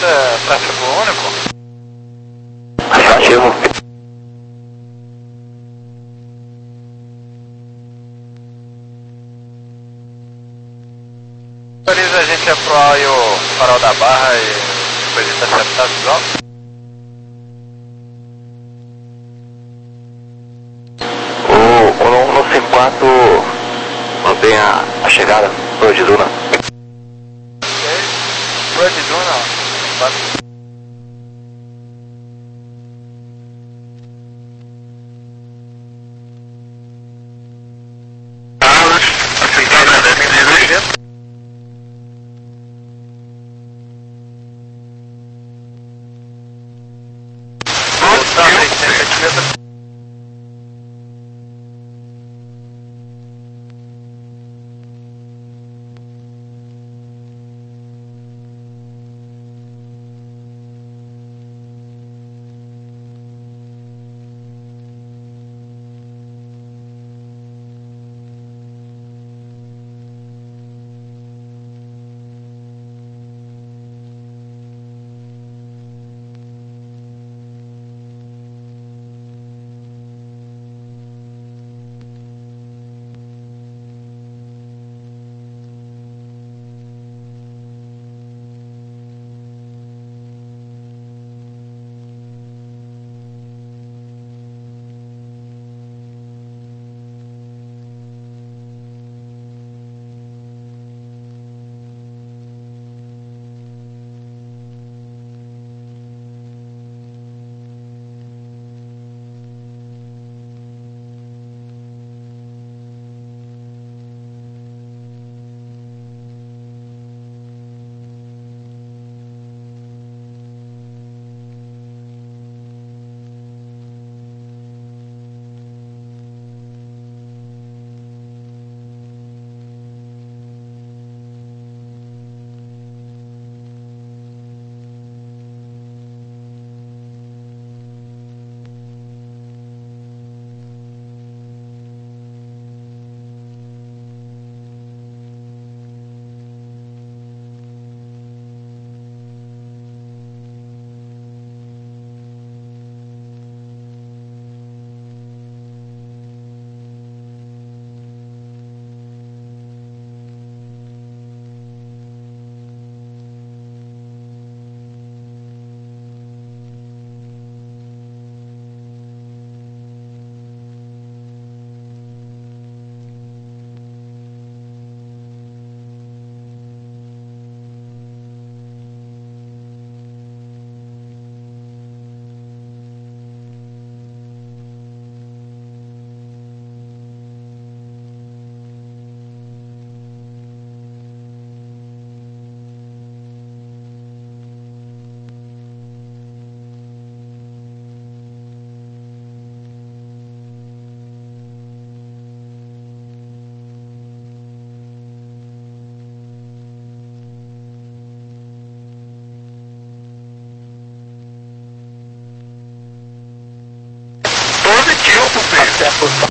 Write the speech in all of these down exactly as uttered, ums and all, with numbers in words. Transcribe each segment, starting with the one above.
é tráfego único? Afirmativo. Autoriza a gente a pro aí o farol da barra e depois interceptar os altos? O, o no, no cinco quatro mantenha a chegada pro de Duna. Ok. Pro de Duna, ó. Positivo.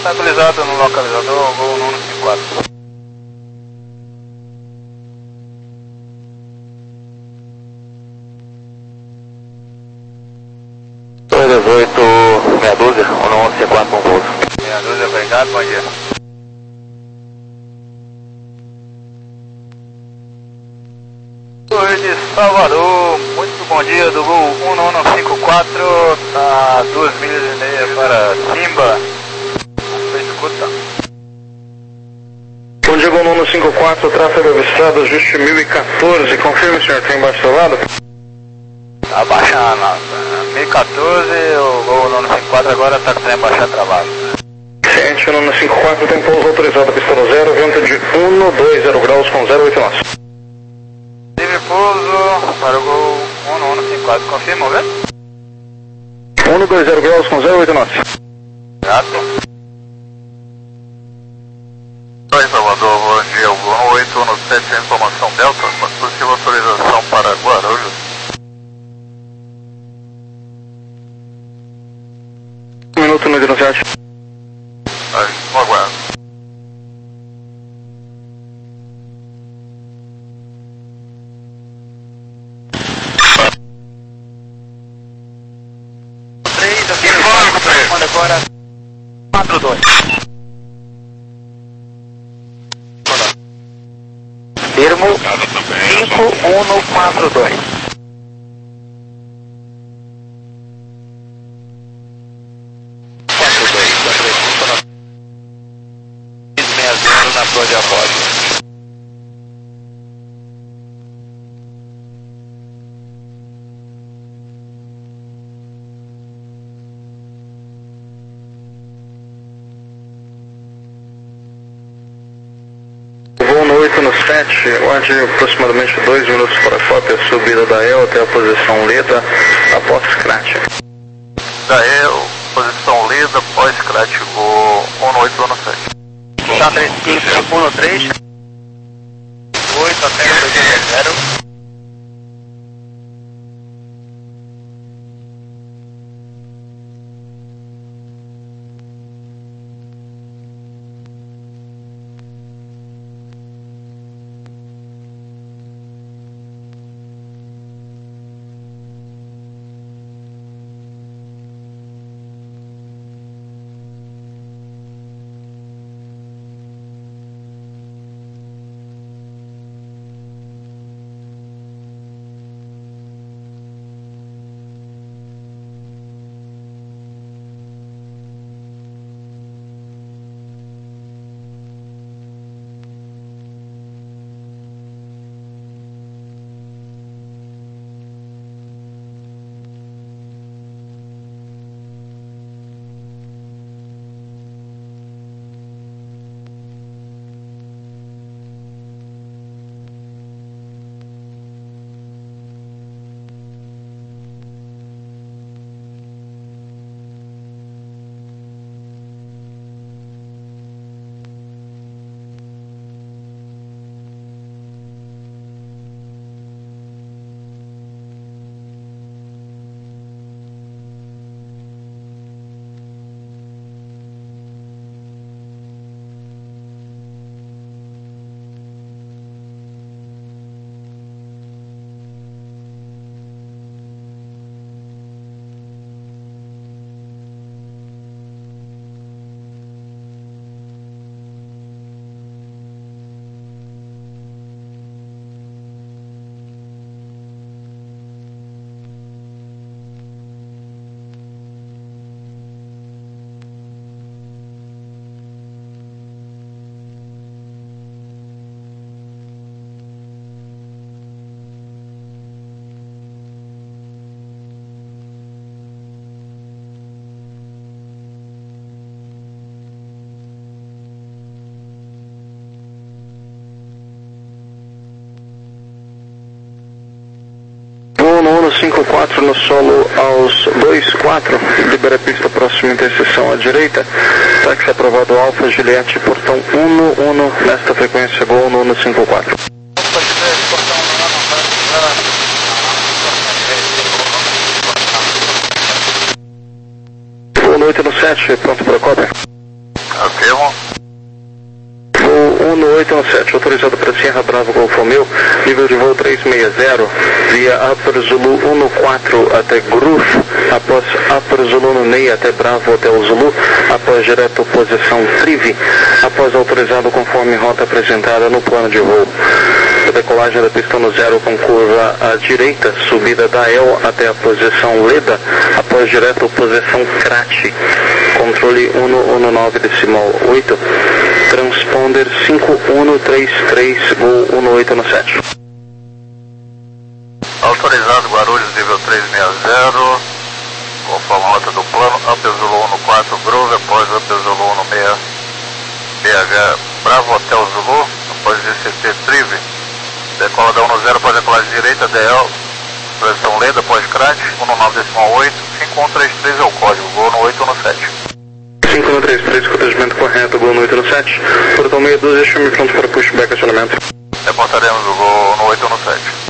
atualizado no localizador, Gol Nono cinquenta e quatro. dois dezoito, meia dúzia, um nove cinco quatro com pouso. Meia dúzia, obrigado, bom dia. Oi de Salvador, muito bom dia do Gol um nove cinco quatro, a duas milhas e meia para Simba. Você escuta? Bom dia, Gol nove cinco quatro, tráfego avistado, ajuste mil e quatorze, confirme, senhor, tem embaixo do lado? Tá baixando, mil e quatorze, o Gol nove cinco quatro agora está com o trem baixando travado. Ciente, nove cinco quatro, tem pouso autorizado, pista no zero, vento de um dois zero graus com zero oito nós. Livre pouso para o Gol um nove cinco quatro, confirma, o vento? um dois zero graus com zero oito nós. Gato. Oi, Salvador, bom dia. O Gol oito um sete, informação Delta, uma possível autorização para Guarulhos. Um minuto no zero sete. Aí, no aguardo. três, aqui no manda agora quatro dois. Termo cinco um quatro dois. quatro dois, quatro dois, sessenta na Pro de Apóstolo. oito no sete, guarde aproximadamente dois minutos para a cópia, subida da E L até a posição Leda, após Scratch. Da E L, posição Leda, pós-Scratch, Gol um oito um sete. Tá três cinco um três, oito até dois zero. cinco quatro no solo aos dois quatro, libera a pista próxima interseção à direita, táxi aprovado Alfa, Juliette, portão um um, nesta frequência Gol no cinco quatro. Boa noite no sete, pronto para a cópia. confirmo. Voo um no oito um sete, autorizado para Sierra Bravo Golfo Romeo, nível de voo trezentos e sessenta, via Upper Zulu um no quatro até Groove, após Upper Zulu no Ney até Bravo Hotel Zulu, após direto posição Trive, após autorizado conforme rota apresentada no plano de voo. A decolagem da pista no zero com curva à direita, subida da El até a posição Leda, após direto posição Crate, controle um um nove decimal oito, transponder cinco um três três, voo um oito um sete. Autorizado Guarulhos, nível trezentos e sessenta, conforme a rota do plano, Upper Zulu um no quatro, Groove, após Upper Zulu um no seis, B H, Bravo Hotel Zulu, após G C T Trive, decola da um no zero após decolagem direita, D L, pressão Leda, após Crate, um nove decimal oito, cinco um três três é o código, voo no oito um sete. cinco um três três, cotejamento correto, voo no oito um sete, portão meia dúzia, chame pronto para pushback acionamento. Reportaremos o voo no oito um sete.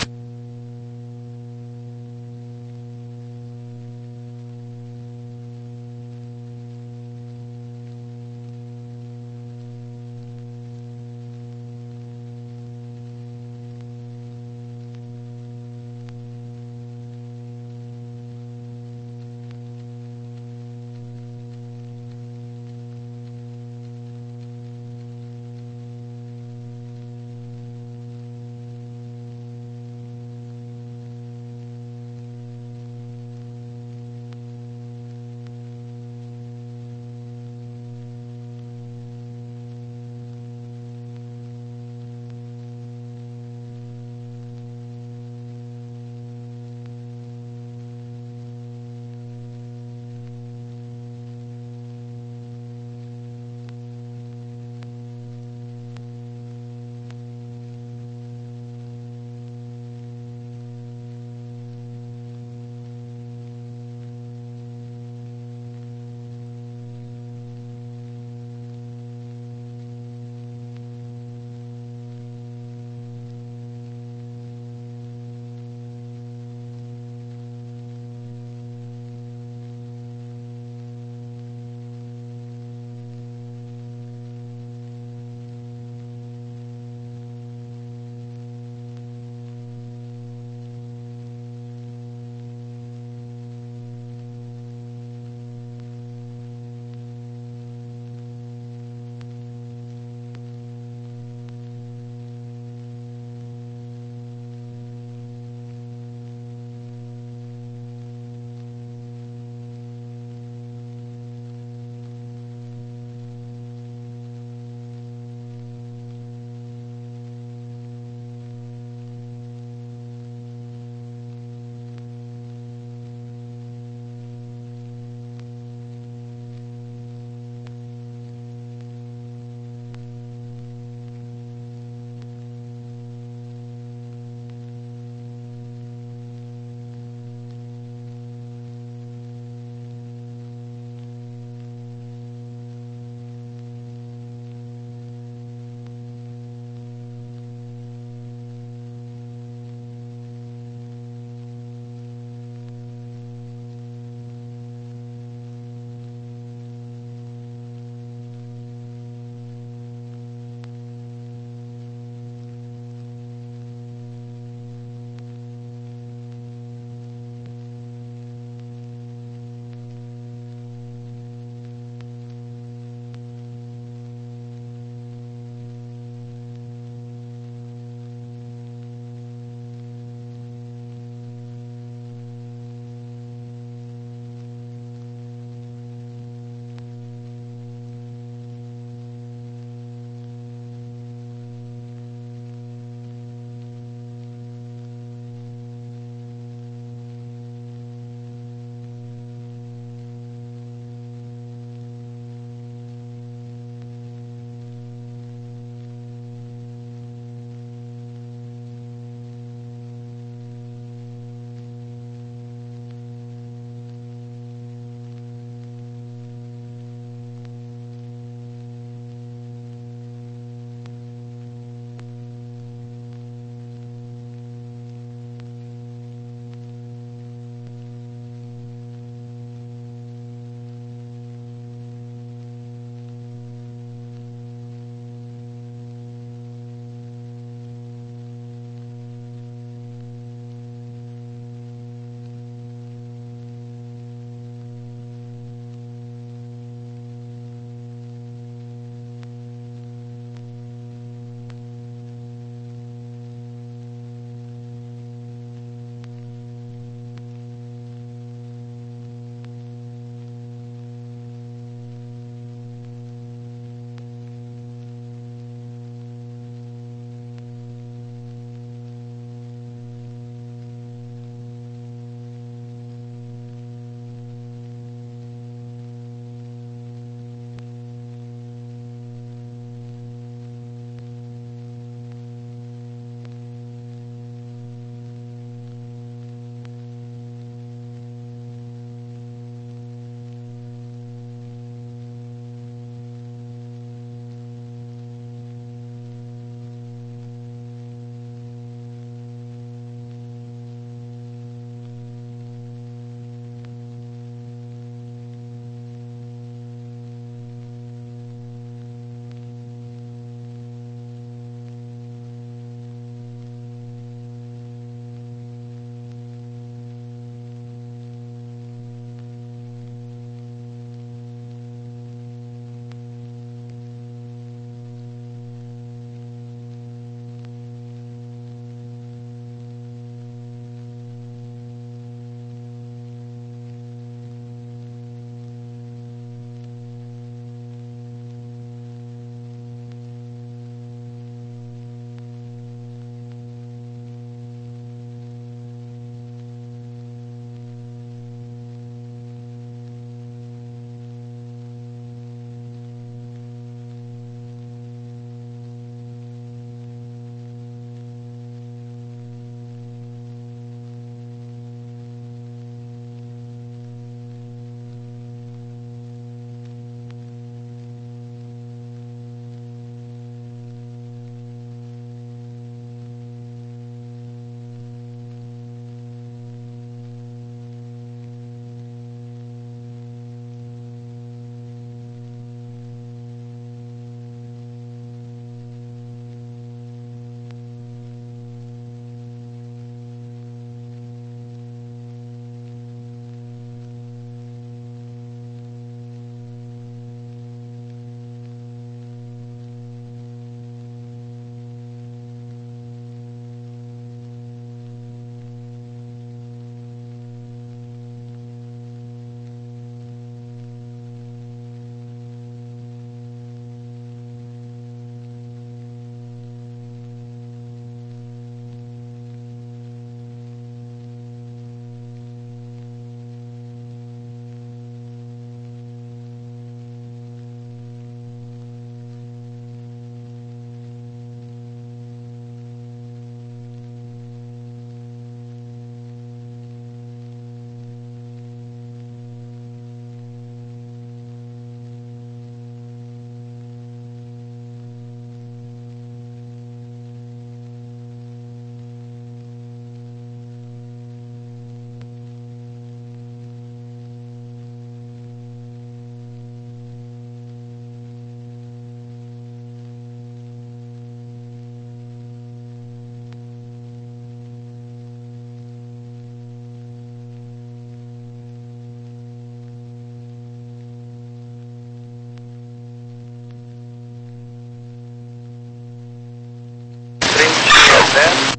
certo?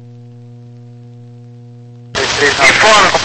três três nove. Informe.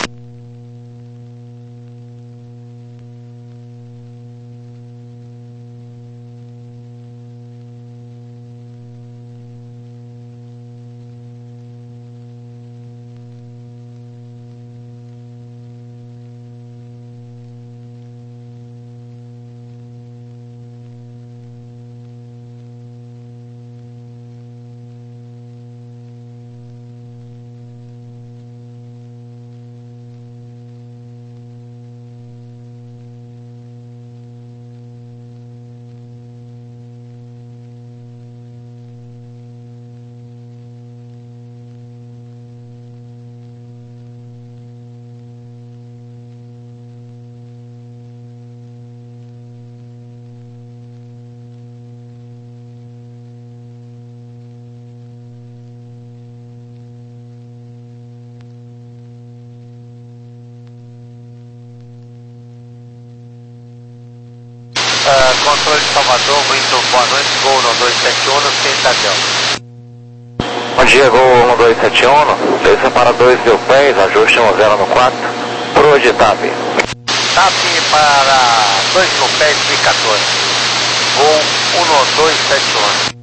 Uh, controle de Salvador, muito boa noite, Gol no dois sete um, sem estação. Bom dia, Gol um dois sete um, desça para dois mil pés, ajuste um zero no quatro, pro de TAP. TAP para dois mil pés e quatorze, Gol um dois sete um.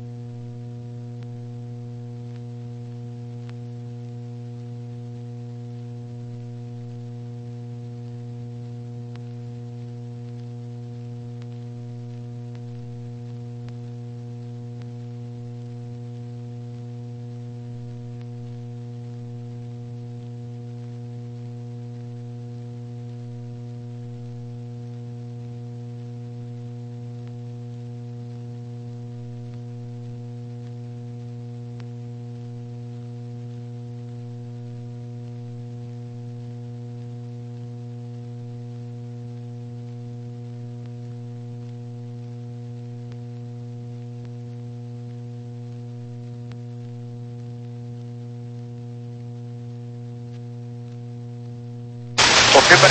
Confirma.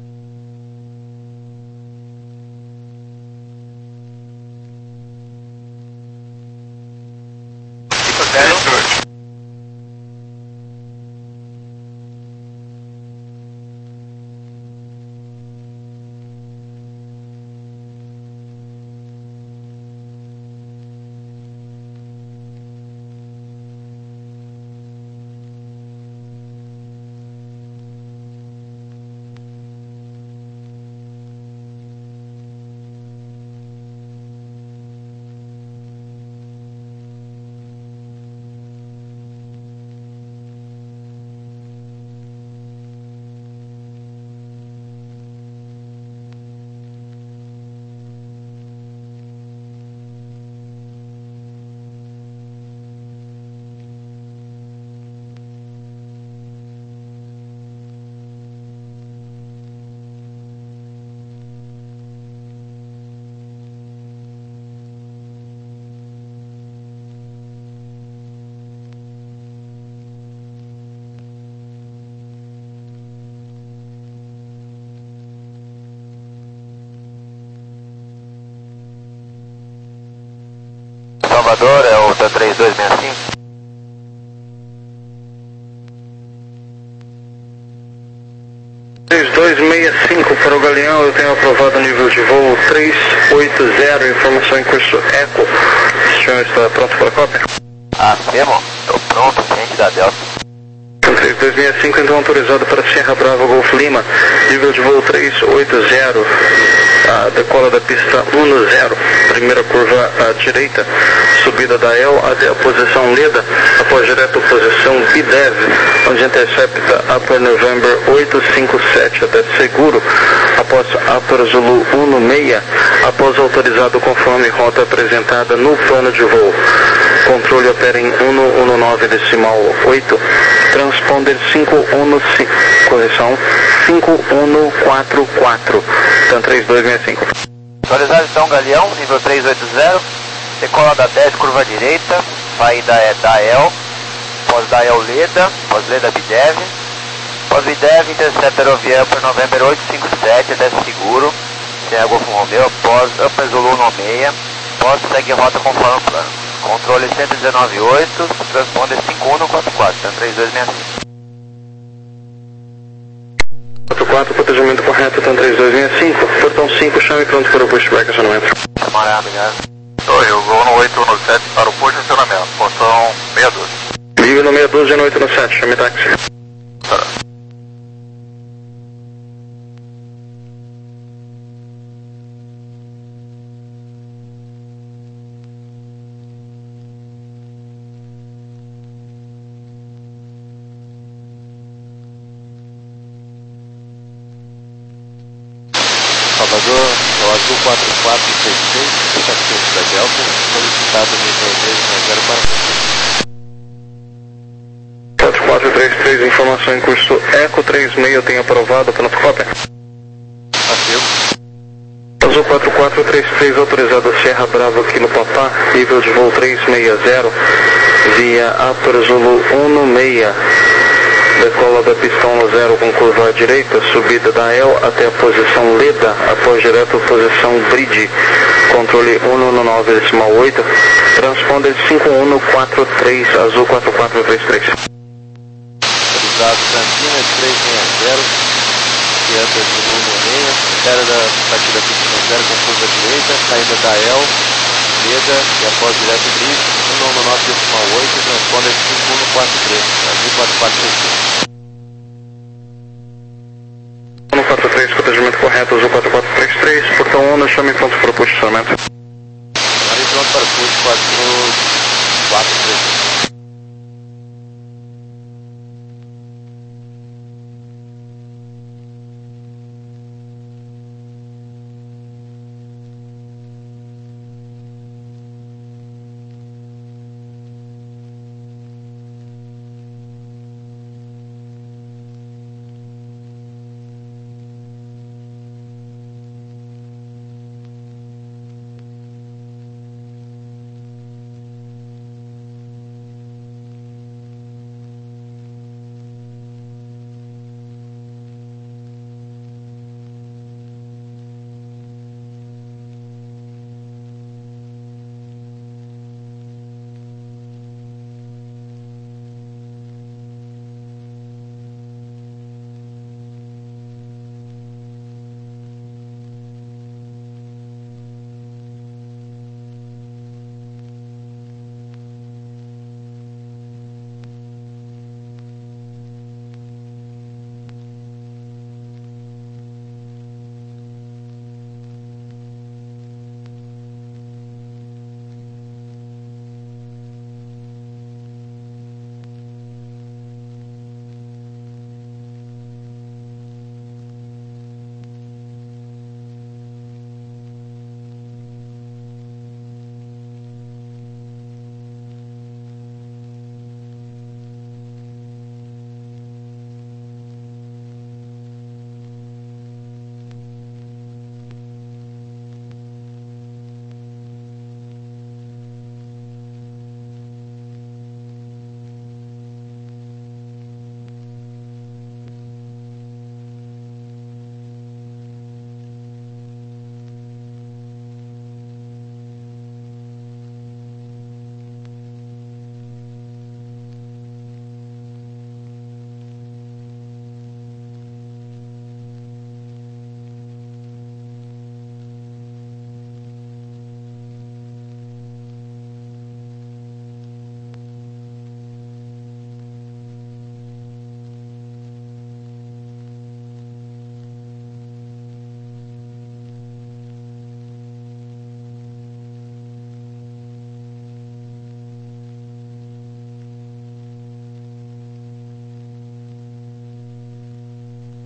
cinco zero. Salvador é o T três dois seis cinco. três dois seis cinco para o Galeão, eu tenho aprovado o nível de voo três oito zero, informação em curso Eco. O senhor está pronto para a cópia? Ah, Semo, estou pronto, ciente da Delta. três dois seis cinco, então autorizado para Sierra Brava Golf Lima, nível de voo três oito zero, a decola da pista um zero, primeira curva à direita, subida da E L até a posição Leda, após direto posição B D E V, onde intercepta Upper November oito cinco sete até seguro, após Upper Zulu um seis, após autorizado conforme rota apresentada no plano de voo. Controle opera em um um nove decimal oito, transponder cinco um cinco, correção, cinco um quatro quatro, então três dois seis cinco. Autorizado então Galeão, nível três oito zero, decola da dez, curva direita, saída é da E L, pós da E L Leda, pós Leda B D E V, pós B D E V, intercepta aeroviário para November oito cinco sete, até seguro, Sierra Golf Romeo, pós Upper Zulu um seis, pós segue rota conforme o plano. Controle cento e dezenove oito, transponder cinco um no quatro quatro, tá três dois seis cinco. quatro quatro, protegimento correto, TAM três dois seis cinco, portão cinco, chame pronto para o pushback, acionamento. Camarada, obrigado. Oi, o voo no oito um sete para o posicionamento, portão seis doze. Liga no seis doze no oito um sete, chame táxi. Tá. Salvador, é o Azul quatro quatro seis seis, paciente da Delta, solicitado nível três zero para quatro quatro três três, informação em curso Eco três seis, tem aprovado, pronto, cópia. Afirmo. Azul quatro quatro três três, autorizado Sierra Bravo aqui no Papá, nível de voo três seis zero, via Aper Zulu um no seis. Decola da pistão zero com curva à direita, subida da E L até a posição Leda, após direto posição Bridge, controle um no nove decimal oito, transponder cinco um no quatro três, Azul quatro quatro três três. Autorizado Campinas três seis zero, Fianta Zulu no seis, espera da batida pistão zero com curva à direita, saída da E L, Leda e após direto Bridge, um no nove decimal oito, transponder cinco um no quatro três, Azul quatro quatro três três. um quatro três, protegimento correto, Azul quatro quatro três três, portão um, chame pronto para o posicionamento. Agora pronto para o push quatro quatro três três.